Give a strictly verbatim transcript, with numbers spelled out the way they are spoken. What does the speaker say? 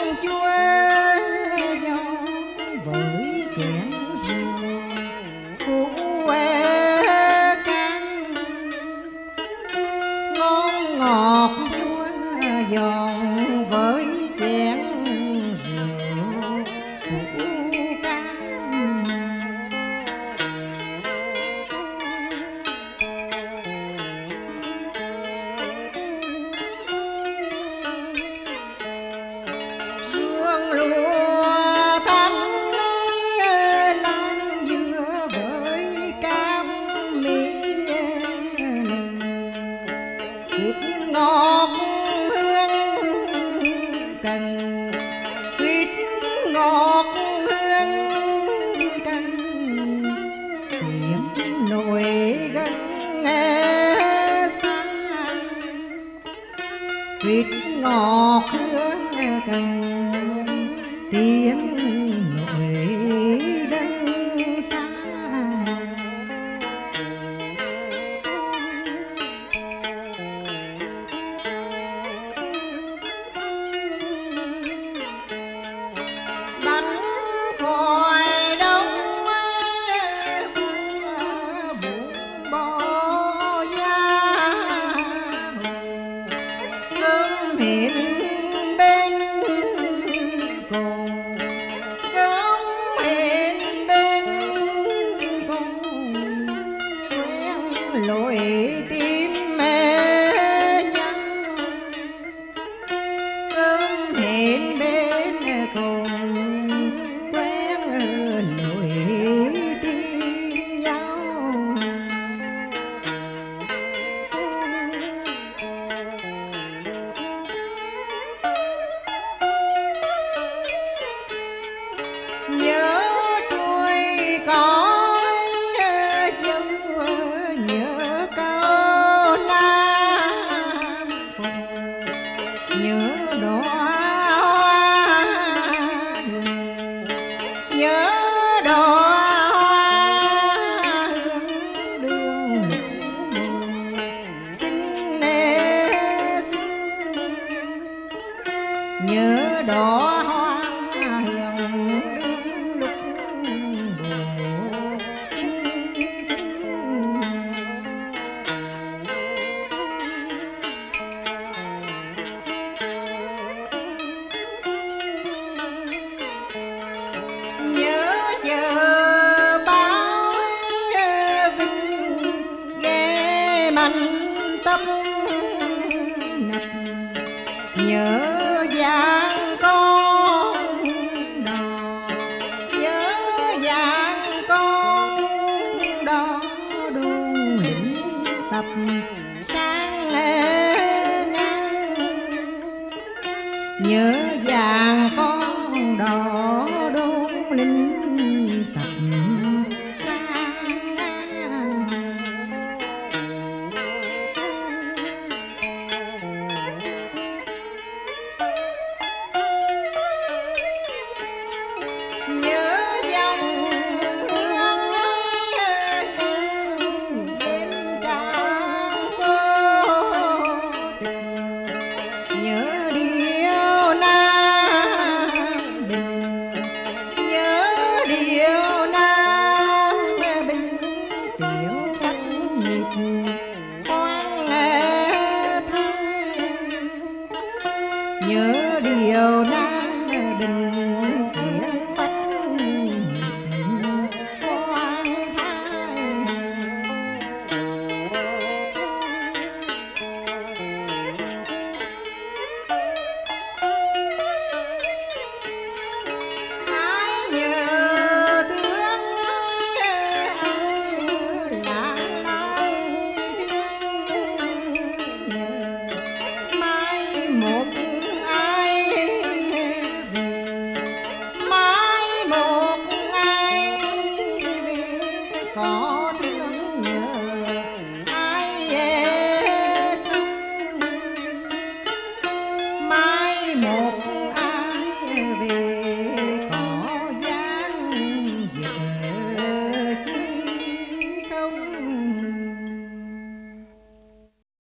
chua gió với chén rượu phú can ngon ngọt chua giòn với chén rượu phú can. Sương lúa thanh lan dừa với cam mỹ thịt ngọt hương cần thịt ngọt hương cần tiếng nổi gân nghe xa thịt ngọt hương cần tiếng nổi đất xa. Bánh khỏi đông bún bò da cơm hến bên cồn cơm hến bên cồn quen lối tim mẹ nhau cơm hến bên cồn quen lối tim nhau. Nhớ tuổi con dâu nhớ câu nam phùng nhớ đóa hoa hương nhớ đóa hoa hương đường lúc buồn xinh nè xinh nhớ đóa hoa hương lúc buồn xinh xinh. Nhớ giờ báo vinh ghé mạnh tâm nập nhớ giang con đò nhớ giang con đò đôn lĩnh tập sang ngang nhớ giang con đò đôn linh tập sang ngang. Nhớ dòng hương đêm trăng cô tình nhớ điệu Nam Bình nhớ điệu Nam Bình tiếng phách nhịp hoang thay nhớ điệu Nam Bình tiếng phách nhịp hoang thay. Hãy nhớ thương ai lãng lai thương nhớ mai một ai về mai một ai về có